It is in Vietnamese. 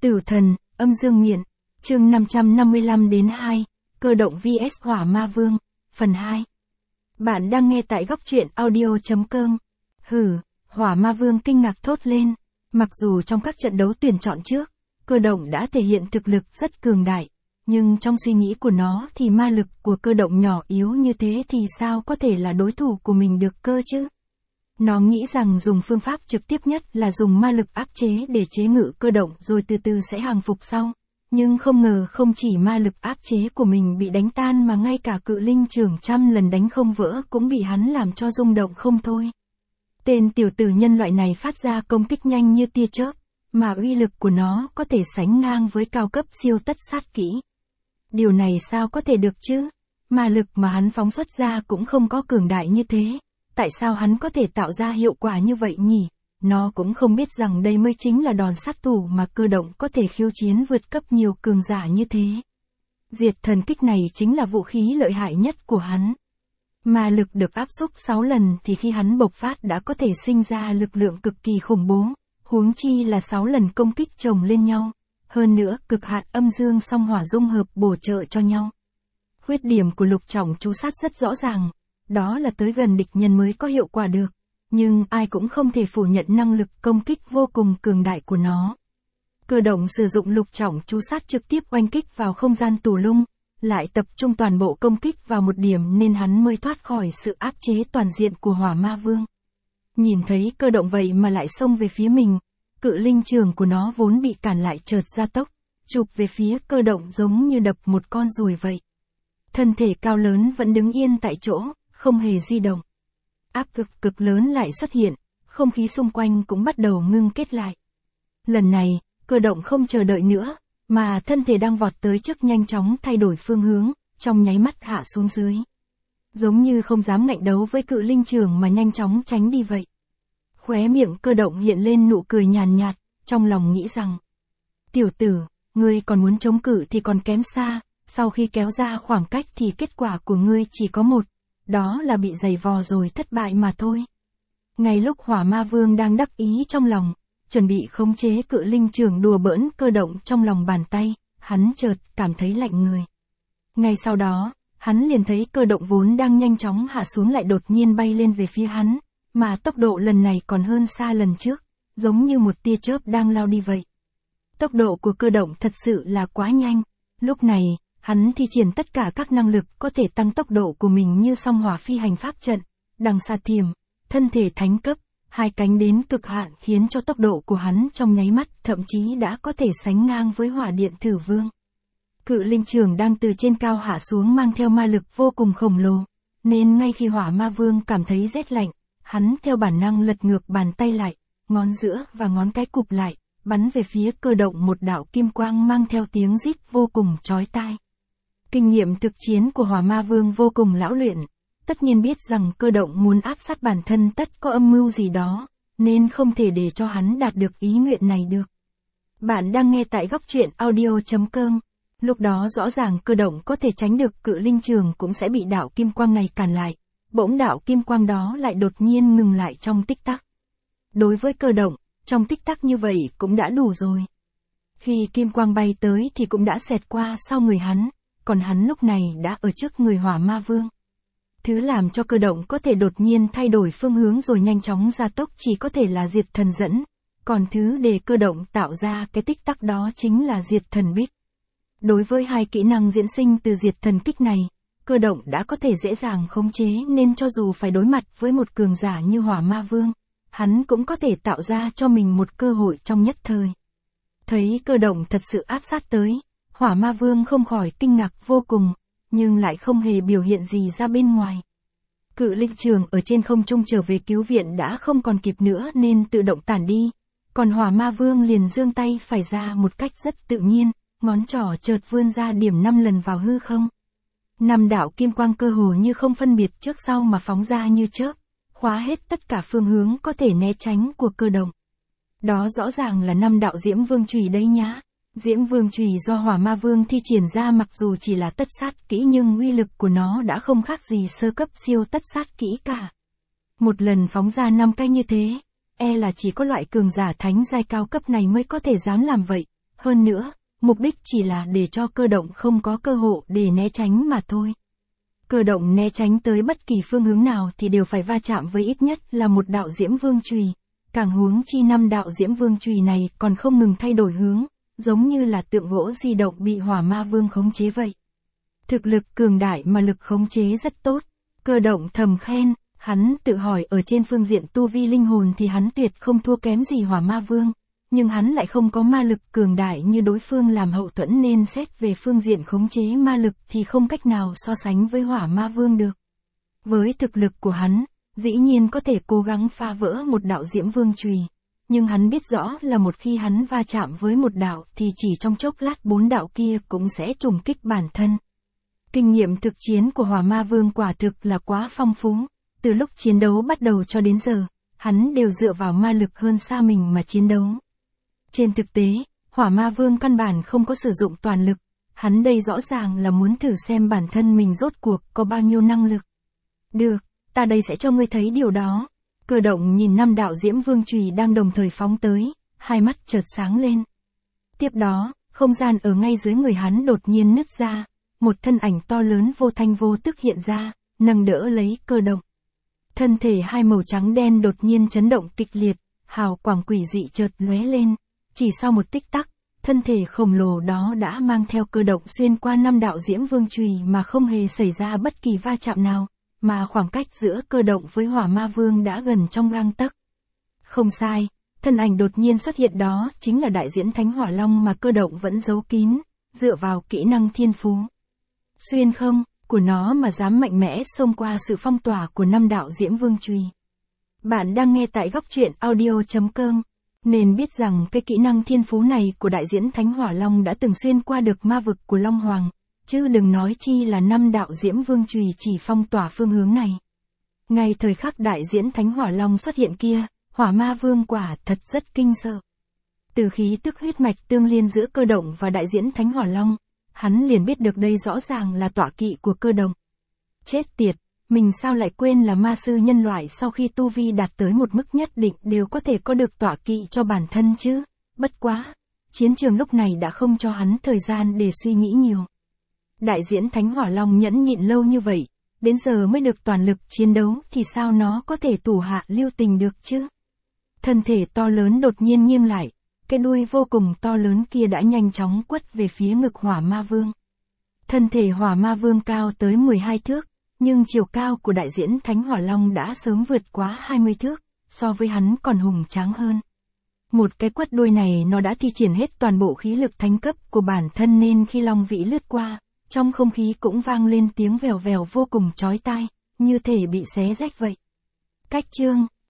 Tử thần, âm dương miện, chương 555-2, cơ động vs hỏa ma vương, phần 2. Bạn đang nghe tại góc truyện audio.com. Hỏa ma vương kinh ngạc thốt lên. Mặc dù trong các trận đấu tuyển chọn trước, cơ động đã thể hiện thực lực rất cường đại, nhưng trong suy nghĩ của nó thì ma lực của cơ động nhỏ yếu như thế thì sao có thể là đối thủ của mình được cơ chứ? Nó nghĩ rằng dùng phương pháp trực tiếp nhất là dùng ma lực áp chế để chế ngự cơ động rồi từ từ sẽ hàng phục sau. Nhưng không ngờ không chỉ ma lực áp chế của mình bị đánh tan mà ngay cả cự linh trưởng trăm lần đánh không vỡ cũng bị hắn làm cho rung động không thôi. Tên tiểu tử nhân loại này phát ra công kích nhanh như tia chớp, mà uy lực của nó có thể sánh ngang với cao cấp siêu tất sát kỹ. Điều này sao có thể được chứ? Ma lực mà hắn phóng xuất ra cũng không có cường đại như thế. Tại sao hắn có thể tạo ra hiệu quả như vậy nhỉ? Nó cũng không biết rằng đây mới chính là đòn sát thủ mà cơ động có thể khiêu chiến vượt cấp nhiều cường giả như thế. Diệt thần kích này chính là vũ khí lợi hại nhất của hắn. Ma lực được áp xúc 6 lần thì khi hắn bộc phát đã có thể sinh ra lực lượng cực kỳ khủng bố, huống chi là 6 lần công kích chồng lên nhau. Hơn nữa, cực hạn âm dương song hỏa dung hợp bổ trợ cho nhau. Khuyết điểm của lục trọng chú sát rất rõ ràng, đó là tới gần địch nhân mới có hiệu quả được. Nhưng ai cũng không thể phủ nhận năng lực công kích vô cùng cường đại của nó. Cơ động sử dụng lục trọng chú sát trực tiếp oanh kích vào không gian tù lung, lại tập trung toàn bộ công kích vào một điểm nên hắn mới thoát khỏi sự áp chế toàn diện của hỏa ma vương. Nhìn thấy cơ động vậy mà lại xông về phía mình, cự linh trường của nó vốn bị cản lại chợt gia tốc, chụp về phía cơ động giống như đập một con ruồi vậy. Thân thể cao lớn vẫn đứng yên tại chỗ, không hề di động. Áp lực cực lớn lại xuất hiện, không khí xung quanh cũng bắt đầu ngưng kết lại. Lần này, cơ động không chờ đợi nữa, mà thân thể đang vọt tới trước nhanh chóng thay đổi phương hướng, trong nháy mắt hạ xuống dưới. Giống như không dám ngạnh đấu với cự linh trường mà nhanh chóng tránh đi vậy. Khóe miệng cơ động hiện lên nụ cười nhàn nhạt, trong lòng nghĩ rằng: tiểu tử, ngươi còn muốn chống cự thì còn kém xa, sau khi kéo ra khoảng cách thì kết quả của ngươi chỉ có một. Đó là bị giày vò rồi thất bại mà thôi. Ngay lúc hỏa ma vương đang đắc ý trong lòng, chuẩn bị khống chế cự linh trường đùa bỡn cơ động trong lòng bàn tay, hắn chợt cảm thấy lạnh người. Ngay sau đó, hắn liền thấy cơ động vốn đang nhanh chóng hạ xuống lại đột nhiên bay lên về phía hắn, mà tốc độ lần này còn hơn xa lần trước, giống như một tia chớp đang lao đi vậy. Tốc độ của cơ động thật sự là quá nhanh, lúc này, hắn thi triển tất cả các năng lực có thể tăng tốc độ của mình như song hỏa phi hành pháp trận, đằng xa thiểm, thân thể thánh cấp, hai cánh đến cực hạn khiến cho tốc độ của hắn trong nháy mắt thậm chí đã có thể sánh ngang với hỏa điện thử vương. Cự linh trường đang từ trên cao hạ xuống mang theo ma lực vô cùng khổng lồ, nên ngay khi hỏa ma vương cảm thấy rét lạnh, hắn theo bản năng lật ngược bàn tay lại, ngón giữa và ngón cái cụp lại, bắn về phía cơ động một đạo kim quang mang theo tiếng rít vô cùng chói tai. Kinh nghiệm thực chiến của hỏa ma vương vô cùng lão luyện, tất nhiên biết rằng cơ động muốn áp sát bản thân tất có âm mưu gì đó, nên không thể để cho hắn đạt được ý nguyện này được. Bạn đang nghe tại góc truyện audio.com, lúc đó rõ ràng cơ động có thể tránh được cự linh trường cũng sẽ bị đạo kim quang này cản lại, bỗng đạo kim quang đó lại đột nhiên ngừng lại trong tích tắc. Đối với cơ động, trong tích tắc như vậy cũng đã đủ rồi. Khi kim quang bay tới thì cũng đã xẹt qua sau người hắn. Còn hắn lúc này đã ở trước người hỏa ma vương. Thứ làm cho cơ động có thể đột nhiên thay đổi phương hướng rồi nhanh chóng gia tốc chỉ có thể là diệt thần dẫn. Còn thứ để cơ động tạo ra cái tích tắc đó chính là diệt thần bích. Đối với hai kỹ năng diễn sinh từ diệt thần kích này, cơ động đã có thể dễ dàng khống chế nên cho dù phải đối mặt với một cường giả như hỏa ma vương, hắn cũng có thể tạo ra cho mình một cơ hội trong nhất thời. Thấy cơ động thật sự áp sát tới, hỏa ma vương không khỏi kinh ngạc vô cùng, nhưng lại không hề biểu hiện gì ra bên ngoài. Cự linh trường ở trên không trung trở về cứu viện đã không còn kịp nữa nên tự động tản đi, còn hỏa ma vương liền giương tay phải ra một cách rất tự nhiên, ngón trỏ chợt vươn ra điểm 5 lần vào hư không. 5 đạo kim quang cơ hồ như không phân biệt trước sau mà phóng ra như chớp, khóa hết tất cả phương hướng có thể né tránh của cơ động. Đó rõ ràng là 5 đạo diễm vương chùy đấy nhá. Diễm vương chùy do hỏa ma vương thi triển ra mặc dù chỉ là tất sát kỹ nhưng uy lực của nó đã không khác gì sơ cấp siêu tất sát kỹ cả. Một lần phóng ra 5 cái như thế, là chỉ có loại cường giả thánh giai cao cấp này mới có thể dám làm vậy. Hơn nữa, mục đích chỉ là để cho Cơ Động không có cơ hội để né tránh mà thôi. Cơ Động né tránh tới bất kỳ phương hướng nào thì đều phải va chạm với ít nhất là một đạo diễm vương chùy. Càng huống chi 5 đạo diễm vương chùy này còn không ngừng thay đổi hướng, giống như là tượng gỗ di động bị hỏa ma vương khống chế vậy. Thực lực cường đại mà lực khống chế rất tốt. Cơ Động thầm khen, hắn tự hỏi ở trên phương diện tu vi linh hồn thì hắn tuyệt không thua kém gì hỏa ma vương. Nhưng hắn lại không có ma lực cường đại như đối phương làm hậu thuẫn nên xét về phương diện khống chế ma lực thì không cách nào so sánh với hỏa ma vương được. Với thực lực của hắn, dĩ nhiên có thể cố gắng phá vỡ một đạo diễm vương chùy, nhưng hắn biết rõ là một khi hắn va chạm với một đạo thì chỉ trong chốc lát 4 đạo kia cũng sẽ trùng kích bản thân. Kinh nghiệm thực chiến của hỏa ma vương quả thực là quá phong phú, từ lúc chiến đấu bắt đầu cho đến giờ, hắn đều dựa vào ma lực hơn xa mình mà chiến đấu. Trên thực tế, hỏa ma vương căn bản không có sử dụng toàn lực, hắn đây rõ ràng là muốn thử xem bản thân mình rốt cuộc có bao nhiêu năng lực. Được, ta đây sẽ cho ngươi thấy điều đó. Cơ Động nhìn 5 đạo diễm vương chùy đang đồng thời phóng tới, hai mắt chợt sáng lên. Tiếp đó, không gian ở ngay dưới người hắn đột nhiên nứt ra, một thân ảnh to lớn vô thanh vô tức hiện ra, nâng đỡ lấy Cơ Động. Thân thể hai màu trắng đen đột nhiên chấn động kịch liệt, hào quang quỷ dị chợt lóe lên. Chỉ sau một tích tắc, thân thể khổng lồ đó đã mang theo Cơ Động xuyên qua 5 đạo diễm vương chùy mà không hề xảy ra bất kỳ va chạm nào, mà khoảng cách giữa Cơ Động với hỏa ma vương đã gần trong gang tấc. Không sai, thân ảnh đột nhiên xuất hiện đó chính là đại diễn Thánh Hỏa Long mà Cơ Động vẫn giấu kín, dựa vào kỹ năng thiên phú xuyên không của nó mà dám mạnh mẽ xông qua sự phong tỏa của 5 đạo diễm vương chùy. Bạn đang nghe tại góc truyện audio.com. Nên biết rằng cái kỹ năng thiên phú này của đại diễn Thánh Hỏa Long đã từng xuyên qua được ma vực của Long Hoàng, chứ đừng nói chi là 5 đạo diễm vương chùy chỉ phong tỏa phương hướng này. Ngay thời khắc đại diễn Thánh Hỏa Long xuất hiện kia, hỏa ma vương quả thật rất kinh sợ. Từ khí tức huyết mạch tương liên giữa Cơ Động và đại diễn Thánh Hỏa Long, hắn liền biết được đây rõ ràng là tọa kỵ của Cơ Động. Chết tiệt! Mình sao lại quên là ma sư nhân loại sau khi tu vi đạt tới một mức nhất định đều có thể có được tọa kỵ cho bản thân chứ, bất quá, chiến trường lúc này đã không cho hắn thời gian để suy nghĩ nhiều. Đại diễn Thánh Hỏa Long nhẫn nhịn lâu như vậy, đến giờ mới được toàn lực chiến đấu thì sao nó có thể thủ hạ lưu tình được chứ? Thân thể to lớn đột nhiên nghiêng lại, cái đuôi vô cùng to lớn kia đã nhanh chóng quất về phía ngực hỏa ma vương. Thân thể hỏa ma vương cao tới 12 thước. Nhưng chiều cao của đại diễn Thánh Hỏa Long đã sớm vượt quá 20 thước, so với hắn còn hùng tráng hơn. Một cái quất đuôi này nó đã thi triển hết toàn bộ khí lực thánh cấp của bản thân nên khi long vĩ lướt qua, trong không khí cũng vang lên tiếng vèo vèo vô cùng chói tai, như thể bị xé rách vậy. Cách chương